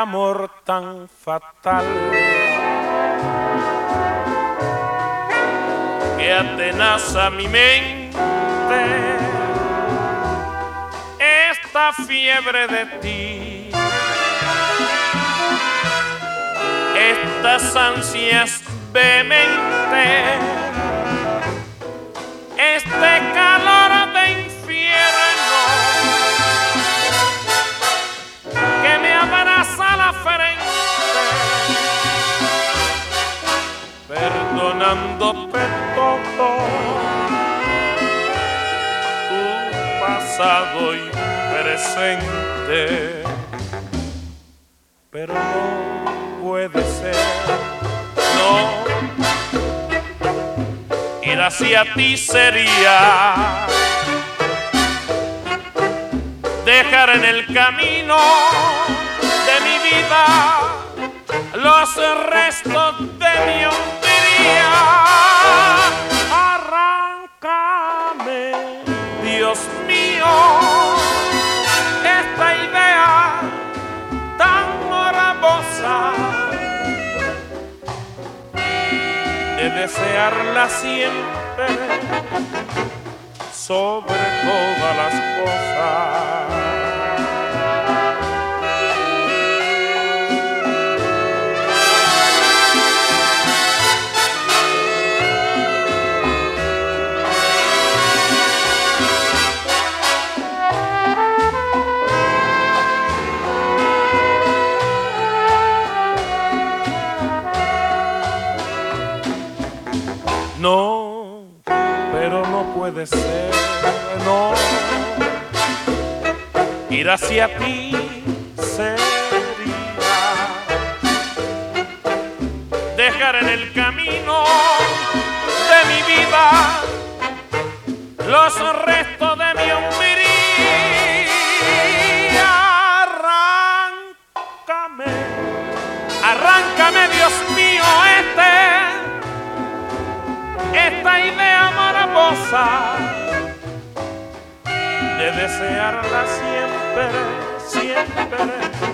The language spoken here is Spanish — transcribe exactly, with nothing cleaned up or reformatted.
amor tan fatal que atenaza mi mente, esta fiebre de ti, estas ansias vehementes, este calor de infierno que me abraza la frente, perdonándote todo tu pasado y presente, pero no puede ser, no. Ir hacia ti sería dejar en el camino de mi vida los restos de mi hombría. Arráncame, Dios mío, esta idea tan morbosa de desearla siempre sobre todas las cosas. No, pero no puede ser, no. Ir hacia ti sería dejar en el camino de mi vida los restos de mi hombría. Arráncame, arráncame, Dios mío, este esta idea morbosa de desearla siempre, siempre